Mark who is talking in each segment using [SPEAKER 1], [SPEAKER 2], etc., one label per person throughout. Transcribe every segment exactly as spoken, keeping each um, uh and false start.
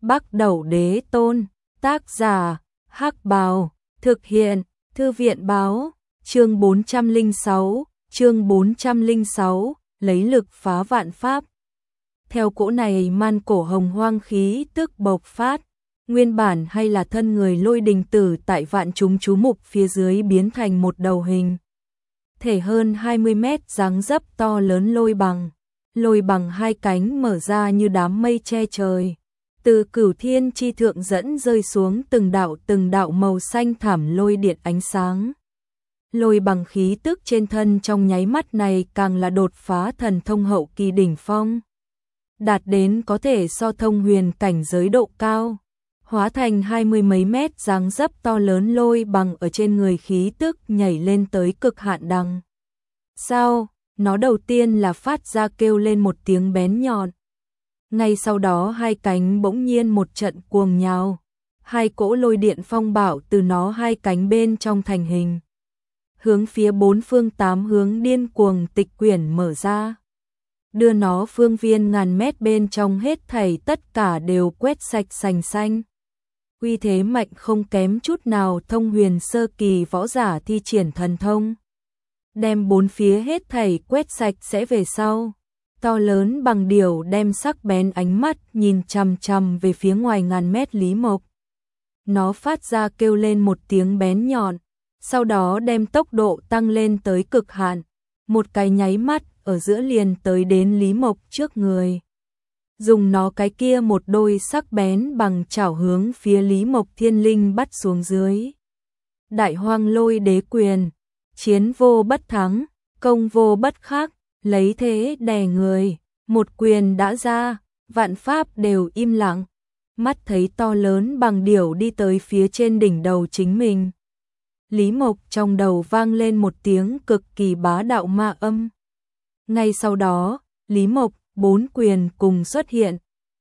[SPEAKER 1] Bắc Đẩu Đế Tôn, tác giả, Hắc Bào, thực hiện, Thư viện báo, chương bốn trăm lẻ sáu, chương bốn trăm lẻ sáu, lấy lực phá vạn pháp. Theo cỗ này man cổ hồng hoang khí tức bộc phát, nguyên bản hay là thân người Lôi Đình Tử tại vạn chúng chú mục phía dưới biến thành một đầu hình. Thể hơn hai mươi mét dáng dấp to lớn lôi bằng, lôi bằng hai cánh mở ra như đám mây che trời. Từ cửu thiên chi thượng dẫn rơi xuống từng đạo từng đạo màu xanh thảm lôi điện ánh sáng. Lôi bằng khí tức trên thân trong nháy mắt này càng là đột phá thần thông hậu kỳ đỉnh phong. Đạt đến có thể so thông huyền cảnh giới độ cao. Hóa thành hai mươi mấy mét dáng dấp to lớn lôi bằng ở trên người khí tức nhảy lên tới cực hạn đằng. Sao? Nó đầu tiên là phát ra kêu lên một tiếng bén nhọn. Ngay sau đó hai cánh bỗng nhiên một trận cuồng nhào. Hai cỗ lôi điện phong bạo từ nó hai cánh bên trong thành hình. Hướng phía bốn phương tám hướng điên cuồng tịch quyển mở ra. Đưa nó phương viên ngàn mét bên trong hết thảy tất cả đều quét sạch sành xanh. Uy thế mạnh không kém chút nào thông huyền sơ kỳ võ giả thi triển thần thông. Đem bốn phía hết thảy quét sạch sẽ về sau. To lớn bằng điểu đem sắc bén ánh mắt nhìn chằm chằm về phía ngoài ngàn mét Lý Mộc. Nó phát ra kêu lên một tiếng bén nhọn, sau đó đem tốc độ tăng lên tới cực hạn. Một cái nháy mắt ở giữa liền tới đến Lý Mộc trước người. Dùng nó cái kia một đôi sắc bén bằng chảo hướng phía Lý Mộc thiên linh bắt xuống dưới. Đại hoang lôi đế quyền, chiến vô bất thắng, công vô bất khắc, lấy thế đè người, một quyền đã ra, vạn pháp đều im lặng, mắt thấy to lớn bằng điểu đi tới phía trên đỉnh đầu chính mình. Lý Mộc trong đầu vang lên một tiếng cực kỳ bá đạo ma âm. Ngay sau đó, Lý Mộc bốn quyền cùng xuất hiện.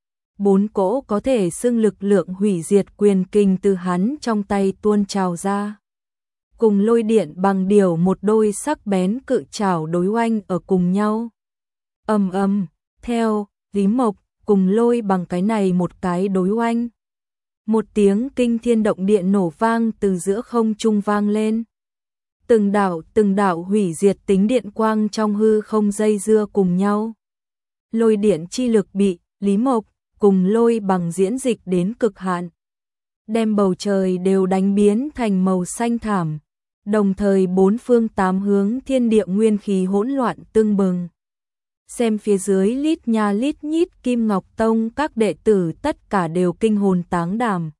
[SPEAKER 1] Bốn cỗ có thể xưng lực lượng hủy diệt quyền kinh từ hắn trong tay tuôn trào ra. Cùng lôi điện bằng điểu một đôi sắc bén cự trảo đối oanh ở cùng nhau. Ầm ầm, theo, Lý Mộc cùng lôi bằng cái này một cái đối oanh. Một tiếng kinh thiên động địa nổ vang từ giữa không trung vang lên. Từng đạo từng đạo hủy diệt tính điện quang trong hư không dây dưa cùng nhau. Lôi điện chi lực bị Lý Mộc cùng lôi bằng diễn dịch đến cực hạn. Đem bầu trời đều đánh biến thành màu xanh thảm. Đồng thời bốn phương tám hướng thiên địa nguyên khí hỗn loạn tưng bừng. Xem phía dưới lít nha lít nhít Kim Ngọc Tông các đệ tử tất cả đều kinh hồn táng đảm.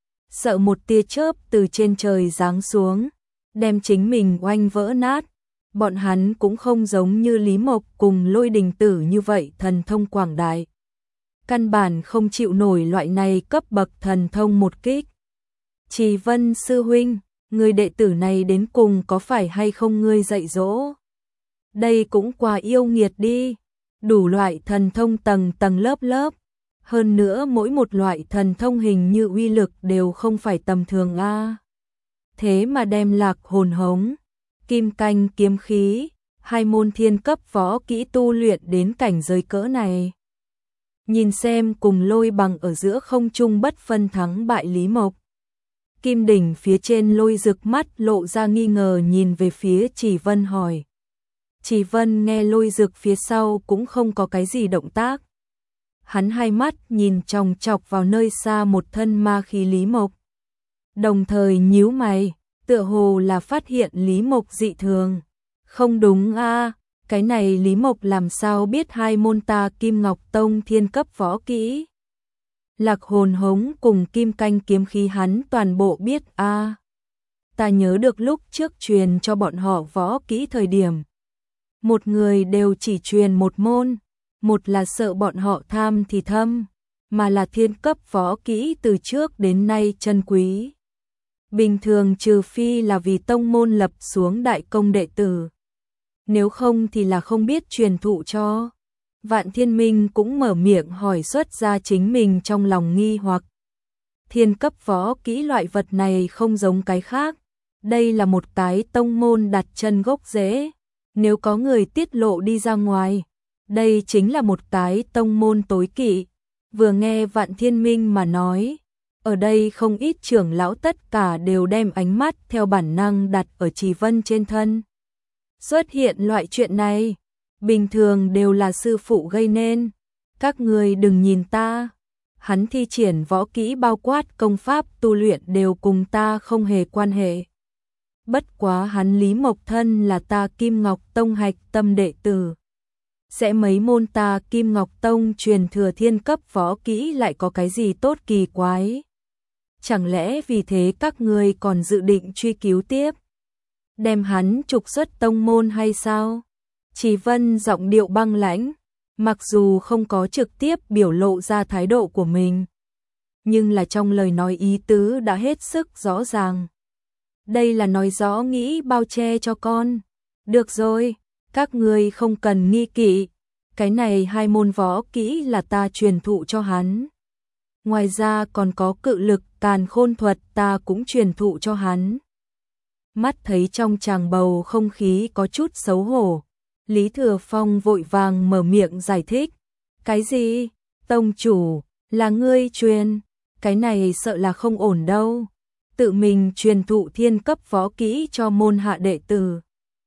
[SPEAKER 1] Sợ một tia chớp từ trên trời giáng xuống, đem chính mình oanh vỡ nát. Bọn hắn cũng không giống như Lý Mộc cùng Lôi Đình Tử như vậy thần thông quảng đại. Căn bản không chịu nổi loại này cấp bậc thần thông một kích. Trì Vân sư huynh, người đệ tử này đến cùng có phải hay không ngươi dạy dỗ? Đây cũng quá yêu nghiệt đi. Đủ loại thần thông tầng tầng lớp lớp. Hơn nữa mỗi một loại thần thông hình như uy lực đều không phải tầm thường a. Thế mà đem Lạc Hồn Hống, Kim Canh kiếm khí, hai môn thiên cấp võ kỹ tu luyện đến cảnh giới cỡ này. Nhìn xem cùng lôi bằng ở giữa không trung bất phân thắng bại Lý Mộc. Kim đỉnh phía trên lôi rực mắt lộ ra nghi ngờ nhìn về phía Trì Vân hỏi. Trì Vân nghe lôi rực phía sau cũng không có cái gì động tác. Hắn hai mắt nhìn chòng chọc vào nơi xa một thân ma khí Lý Mộc. Đồng thời nhíu mày, tựa hồ là phát hiện Lý Mộc dị thường. Không đúng a, cái này Lý Mộc làm sao biết hai môn ta Kim Ngọc Tông thiên cấp võ kỹ? Lạc Hồn Hống cùng Kim Canh kiếm khí hắn toàn bộ biết a. Ta nhớ được lúc trước truyền cho bọn họ võ kỹ thời điểm. Một người đều chỉ truyền một môn, một là sợ bọn họ tham thì thâm, mà là thiên cấp võ kỹ từ trước đến nay chân quý. Bình thường trừ phi là vì tông môn lập xuống đại công đệ tử. Nếu không thì là không biết truyền thụ cho. Vạn Thiên Minh cũng mở miệng hỏi xuất ra chính mình trong lòng nghi hoặc. Thiên cấp võ kỹ loại vật này không giống cái khác. Đây là một cái tông môn đặt chân gốc rễ. Nếu có người tiết lộ đi ra ngoài, đây chính là một cái tông môn tối kỵ. Vừa nghe Vạn Thiên Minh mà nói, ở đây không ít trưởng lão tất cả đều đem ánh mắt theo bản năng đặt ở Trì Vân trên thân. Xuất hiện loại chuyện này, bình thường đều là sư phụ gây nên, các người đừng nhìn ta. Hắn thi triển võ kỹ bao quát công pháp tu luyện đều cùng ta không hề quan hệ. Bất quá hắn Lý Mộc thân là ta Kim Ngọc Tông hạch tâm đệ tử. Sẽ mấy môn ta Kim Ngọc Tông truyền thừa thiên cấp võ kỹ lại có cái gì tốt kỳ quái? Chẳng lẽ vì thế các ngươi còn dự định truy cứu tiếp? Đem hắn trục xuất tông môn hay sao? Trì Vân giọng điệu băng lãnh, mặc dù không có trực tiếp biểu lộ ra thái độ của mình, nhưng là trong lời nói ý tứ đã hết sức rõ ràng. Đây là nói rõ nghĩ bao che cho con. Được rồi, các ngươi không cần nghi kỵ, cái này hai môn võ kỹ là ta truyền thụ cho hắn. Ngoài ra còn có cự lực càn khôn thuật ta cũng truyền thụ cho hắn. Mắt thấy trong tràng bầu không khí có chút xấu hổ, Lý Thừa Phong vội vàng mở miệng giải thích. Cái gì? Tông chủ, là ngươi truyền, cái này sợ là không ổn đâu. Tự mình truyền thụ thiên cấp võ kỹ cho môn hạ đệ tử.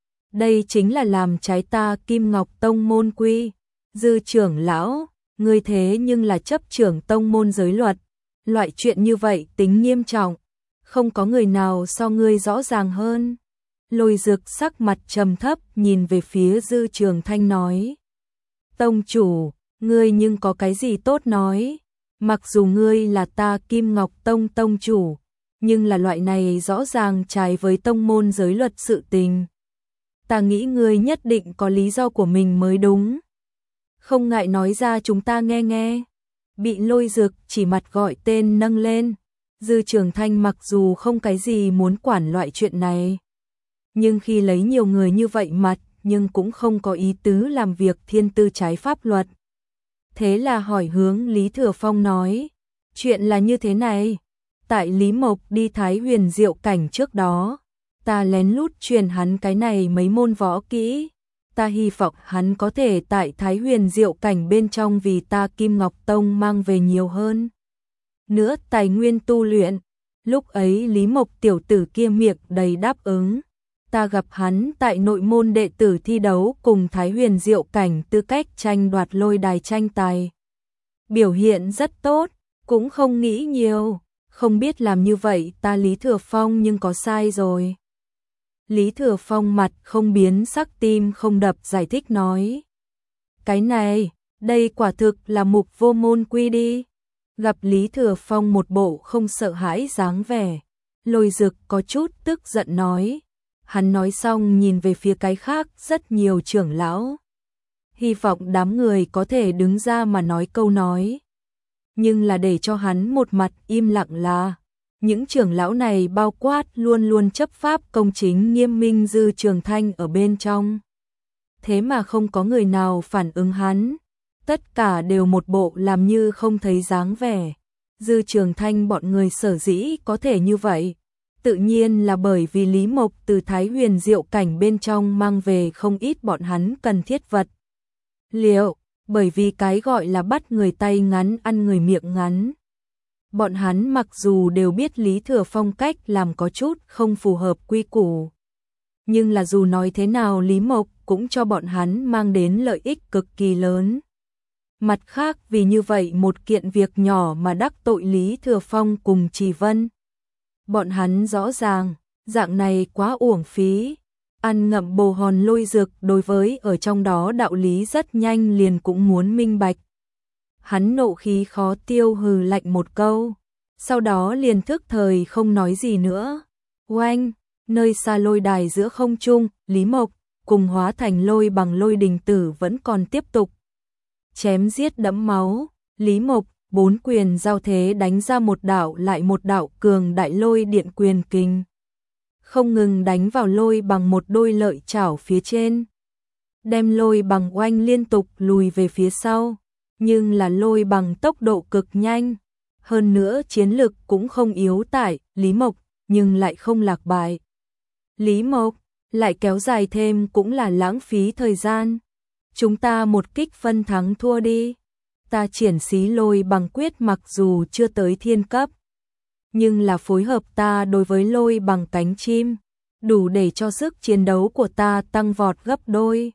[SPEAKER 1] Đây chính là làm trái ta Kim Ngọc Tông môn quy. Dư trưởng lão, ngươi thế nhưng là chấp trưởng tông môn giới luật. Loại chuyện như vậy tính nghiêm trọng, không có người nào so ngươi rõ ràng hơn. Lôi Dực sắc mặt trầm thấp nhìn về phía Dư Trường Thanh nói. Tông chủ, ngươi nhưng có cái gì tốt nói. Mặc dù ngươi là ta Kim Ngọc Tông tông chủ, nhưng là loại này rõ ràng trái với tông môn giới luật sự tình. Ta nghĩ ngươi nhất định có lý do của mình mới đúng. Không ngại nói ra chúng ta nghe nghe. Bị Lôi Dực chỉ mặt gọi tên nâng lên. Dư Trường Thanh mặc dù không cái gì muốn quản loại chuyện này, nhưng khi lấy nhiều người như vậy mặt, nhưng cũng không có ý tứ làm việc thiên tư trái pháp luật. Thế là hỏi hướng Lý Thừa Phong nói, chuyện là như thế này, tại Lý Mộc đi Thái Huyền Diệu cảnh trước đó, ta lén lút truyền hắn cái này mấy môn võ kỹ, ta hy vọng hắn có thể tại Thái Huyền Diệu cảnh bên trong vì ta Kim Ngọc Tông mang về nhiều hơn nữa tài nguyên tu luyện. Lúc ấy Lý Mộc tiểu tử kia miệng đầy đáp ứng. Ta gặp hắn tại nội môn đệ tử thi đấu cùng Thái Huyền Diệu cảnh tư cách tranh đoạt lôi đài tranh tài. Biểu hiện rất tốt, cũng không nghĩ nhiều, không biết làm như vậy ta Lý Thừa Phong nhưng có sai rồi. Lý Thừa Phong mặt không biến sắc tim không đập giải thích nói. Cái này, đây quả thực là mục vô môn quy đi. Gặp Lý Thừa Phong một bộ không sợ hãi dáng vẻ, Lôi Dực có chút tức giận nói. Hắn nói xong nhìn về phía cái khác rất nhiều trưởng lão. Hy vọng đám người có thể đứng ra mà nói câu nói. Nhưng là để cho hắn một mặt im lặng là, những trưởng lão này bao quát luôn luôn chấp pháp công chính nghiêm minh Dư Trường Thanh ở bên trong. Thế mà không có người nào phản ứng hắn. Tất cả đều một bộ làm như không thấy dáng vẻ. Dư Trường Thanh bọn người sở dĩ có thể như vậy, tự nhiên là bởi vì Lý Mộc từ Thái Huyền Diệu cảnh bên trong mang về không ít bọn hắn cần thiết vật liệu, bởi vì cái gọi là bắt người tay ngắn ăn người miệng ngắn. Bọn hắn mặc dù đều biết Lý Thừa Phong cách làm có chút không phù hợp quy củ, nhưng là dù nói thế nào Lý Mộc cũng cho bọn hắn mang đến lợi ích cực kỳ lớn. Mặt khác vì như vậy một kiện việc nhỏ mà đắc tội Lý Thừa Phong cùng Trì Vân. Bọn hắn rõ ràng, dạng này quá uổng phí. Ăn ngậm bồ hòn Lôi Dực đối với ở trong đó đạo lý rất nhanh liền cũng muốn minh bạch. Hắn nộ khí khó tiêu hừ lạnh một câu, sau đó liền thức thời không nói gì nữa. Oanh, nơi xa lôi đài giữa không trung, Lý Mộc cùng hóa thành lôi bằng lôi đình tử vẫn còn tiếp tục chém giết đẫm máu. Lý Mộc bốn quyền giao thế đánh ra một đạo lại một đạo cường đại lôi điện quyền kinh, không ngừng đánh vào lôi bằng một đôi lợi chảo phía trên, đem lôi bằng oanh liên tục lùi về phía sau, nhưng là lôi bằng tốc độ cực nhanh, hơn nữa chiến lực cũng không yếu tại Lý Mộc, nhưng lại không lạc bại. Lý Mộc lại kéo dài thêm cũng là lãng phí thời gian. Chúng ta một kích phân thắng thua đi. ta triển xí lôi bằng quyết mặc dù chưa tới thiên cấp, nhưng là phối hợp ta đối với lôi bằng cánh chim, đủ để cho sức chiến đấu của ta tăng vọt gấp đôi.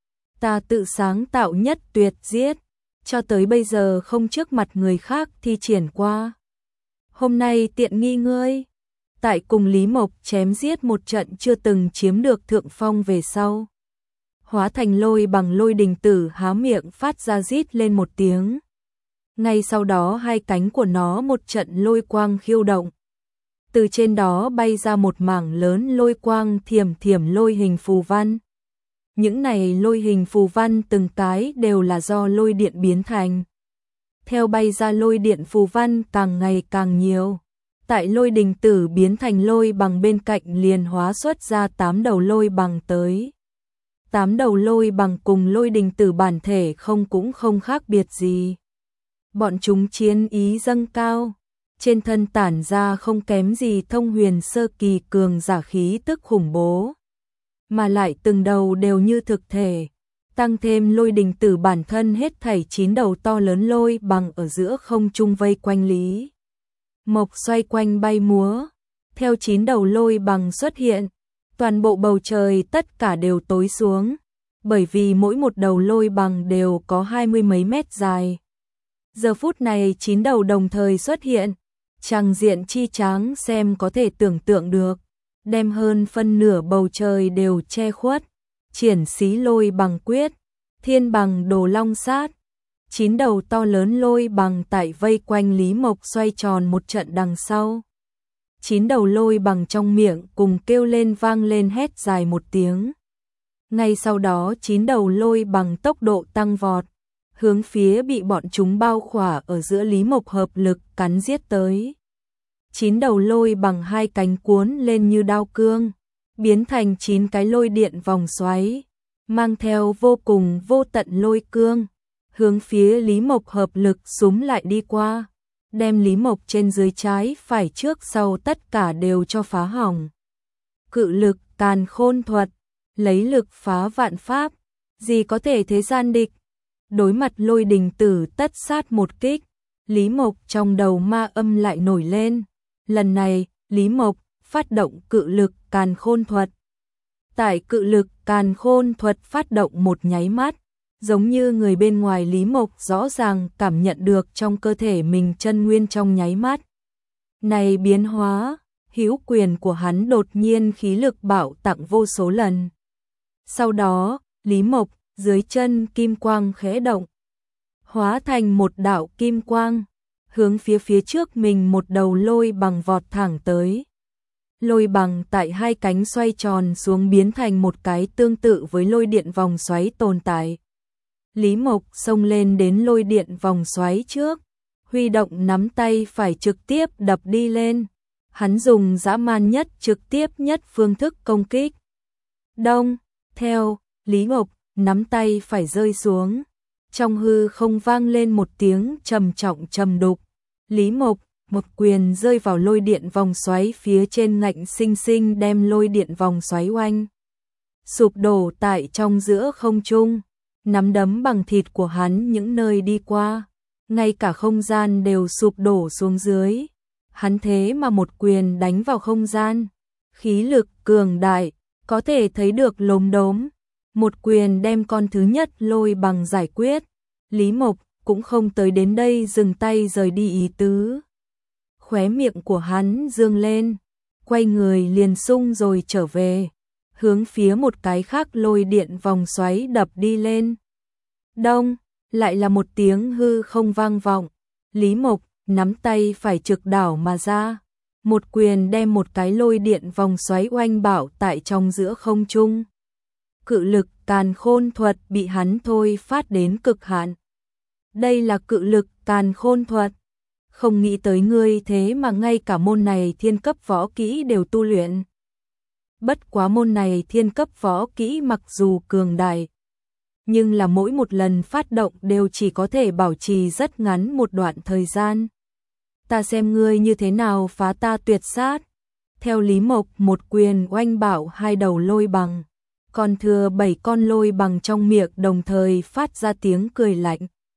[SPEAKER 1] Ta tự sáng tạo nhất tuyệt giết, cho tới bây giờ không trước mặt người khác thi triển qua. Hôm nay tiện nghi ngươi. Tại cùng Lý Mộc chém giết một trận chưa từng chiếm được thượng phong về sau, hóa thành lôi bằng lôi đình tử há miệng phát ra rít lên một tiếng. Ngay sau đó hai cánh của nó một trận lôi quang khiêu động. Từ trên đó bay ra một mảng lớn lôi quang thiểm thiểm lôi hình phù văn. Những này lôi hình phù văn từng cái đều là do lôi điện biến thành. Theo bay ra lôi điện phù văn càng ngày càng nhiều. Tại lôi đình tử biến thành lôi bằng bên cạnh liền hóa xuất ra tám đầu lôi bằng tới. Tám đầu lôi bằng cùng lôi đình tử bản thể không cũng không khác biệt gì. Bọn chúng chiến ý dâng cao, trên thân tản ra không kém gì thông huyền sơ kỳ cường giả khí tức khủng bố. Mà lại từng đầu đều như thực thể, tăng thêm lôi đình tử bản thân hết thảy chín đầu to lớn lôi bằng ở giữa không trung vây quanh Lý Mộc xoay quanh bay múa. Theo chín đầu lôi bằng xuất hiện, toàn bộ bầu trời tất cả đều tối xuống, bởi vì mỗi một đầu lôi bằng đều có hai mươi mấy mét dài. Giờ phút này chín đầu đồng thời xuất hiện, tràng diện chi tráng xem có thể tưởng tượng được, đem hơn phân nửa bầu trời đều che khuất. Triển xí lôi bằng quyết, thiên bằng đồ long sát. Chín đầu to lớn lôi bằng tại vây quanh Lý Mộc xoay tròn một trận đằng sau. Chín đầu lôi bằng trong miệng cùng kêu lên vang lên hét dài một tiếng. Ngay sau đó chín đầu lôi bằng tốc độ tăng vọt, hướng phía bị bọn chúng bao khỏa ở giữa Lý Mộc hợp lực cắn giết tới. Chín đầu lôi bằng hai cánh cuốn lên như đao cương, biến thành chín cái lôi điện vòng xoáy, mang theo vô cùng vô tận lôi cương, hướng phía Lý Mộc hợp lực xúm lại đi qua, đem Lý Mộc trên dưới trái phải trước sau tất cả đều cho phá hỏng. Cự lực càn khôn thuật, lấy lực phá vạn pháp, gì có thể thế gian địch. Đối mặt lôi đình tử tất sát một kích, Lý Mộc trong đầu ma âm lại nổi lên. Lần này, Lý Mộc phát động cự lực càn khôn thuật. Tại cự lực càn khôn thuật phát động một nháy mắt, giống như người bên ngoài Lý Mộc rõ ràng cảm nhận được trong cơ thể mình chân nguyên trong nháy mắt. Này biến hóa, hữu quyền của hắn đột nhiên khí lực bạo tặng vô số lần. Sau đó, Lý Mộc dưới chân kim quang khẽ động, hóa thành một đạo kim quang, hướng phía phía trước mình một đầu lôi bằng vọt thẳng tới. Lôi bằng tại hai cánh xoay tròn xuống biến thành một cái tương tự với lôi điện vòng xoáy tồn tại. Lý Mộc xông lên đến lôi điện vòng xoáy trước, huy động nắm tay phải trực tiếp đập đi lên. Hắn dùng dã man nhất trực tiếp nhất phương thức công kích. Đông, theo, Lý Mộc nắm tay phải rơi xuống, trong hư không vang lên một tiếng trầm trọng trầm đục. Lý Mộc một quyền rơi vào lôi điện vòng xoáy phía trên, ngạnh sinh sinh đem lôi điện vòng xoáy oanh sụp đổ tại trong giữa không trung. Nắm đấm bằng thịt của hắn những nơi đi qua, ngay cả không gian đều sụp đổ xuống dưới. Hắn thế mà một quyền đánh vào không gian, khí lực cường đại, có thể thấy được lốm đốm. Một quyền đem con thứ nhất lôi bằng giải quyết. Lý Mộc cũng không tới đến đây dừng tay rời đi ý tứ. Khóe miệng của hắn dương lên, quay người liền sung rồi trở về, hướng phía một cái khác lôi điện vòng xoáy đập đi lên. Đông, lại là một tiếng hư không vang vọng. Lý Mộc nắm tay phải trực đảo mà ra, một quyền đem một cái lôi điện vòng xoáy oanh bảo tại trong giữa không trung. Cự lực càn khôn thuật bị hắn thôi phát đến cực hạn. Đây là cự lực càn khôn thuật. Không nghĩ tới ngươi thế mà ngay cả môn này thiên cấp võ kỹ đều tu luyện. Bất quá môn này thiên cấp võ kỹ mặc dù cường đại, nhưng là mỗi một lần phát động đều chỉ có thể bảo trì rất ngắn một đoạn thời gian. Ta xem ngươi như thế nào phá ta tuyệt sát. Theo Lý Mộc một quyền oanh bảo hai đầu lôi bằng, còn thừa bảy con lôi bằng trong miệng đồng thời phát ra tiếng cười lạnh.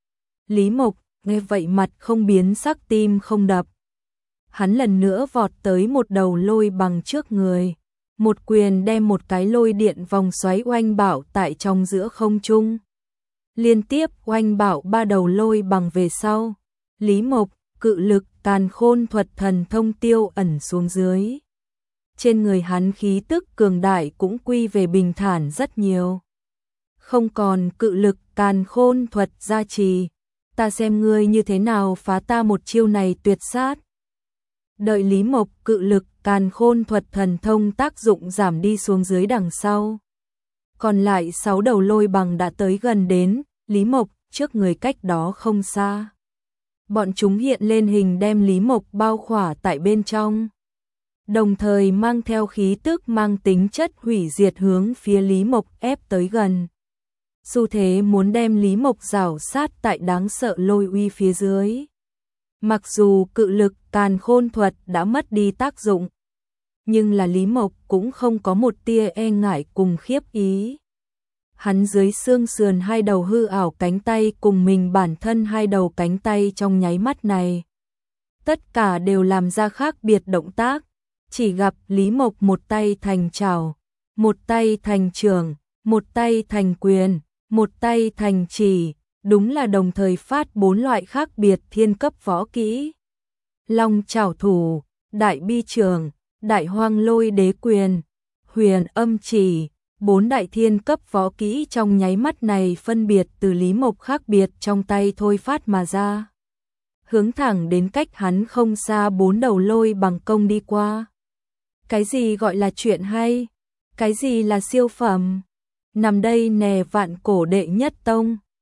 [SPEAKER 1] Lý Mộc nghe vậy mặt không biến sắc tim không đập. Hắn lần nữa vọt tới một đầu lôi bằng trước người. Một quyền đem một cái lôi điện vòng xoáy oanh bảo tại trong giữa không trung. Liên tiếp oanh bảo ba đầu lôi bằng về sau. Lý Mộc, cự lực, càn khôn thuật thần thông tiêu ẩn xuống dưới. Trên người hắn khí tức cường đại cũng quy về bình thản rất nhiều. Không còn cự lực, càn khôn thuật gia trì. Ta xem ngươi như thế nào phá ta một chiêu này tuyệt sát. Đợi Lý Mộc cự lực, càn khôn thuật thần thông tác dụng giảm đi xuống dưới đằng sau. Còn lại sáu đầu lôi bằng đã tới gần đến Lý Mộc, trước người cách đó không xa. Bọn chúng hiện lên hình đem Lý Mộc bao khỏa tại bên trong. Đồng thời mang theo khí tức mang tính chất hủy diệt hướng phía Lý Mộc ép tới gần. Xu thế muốn đem Lý Mộc rảo sát tại đáng sợ lôi uy phía dưới. Mặc dù cự lực, càn khôn thuật đã mất đi tác dụng, nhưng là Lý Mộc cũng không có một tia e ngại cùng khiếp ý. Hắn dưới xương sườn hai đầu hư ảo cánh tay cùng mình bản thân hai đầu cánh tay trong nháy mắt này. Tất cả đều làm ra khác biệt động tác, chỉ gặp Lý Mộc một tay thành trảo, một tay thành trường, một tay thành quyền, một tay thành chỉ, đúng là đồng thời phát bốn loại khác biệt thiên cấp võ kỹ. Long trảo thủ, đại bi trường, đại hoang lôi đế quyền, huyền âm chỉ, bốn đại thiên cấp võ kỹ trong nháy mắt này phân biệt từ Lý Mộc khác biệt trong tay thôi phát mà ra. Hướng thẳng đến cách hắn không xa bốn đầu lôi bằng công đi qua. Cái gì gọi là chuyện hay? Cái gì là siêu phẩm? Nằm đây nè vạn cổ đệ nhất tông.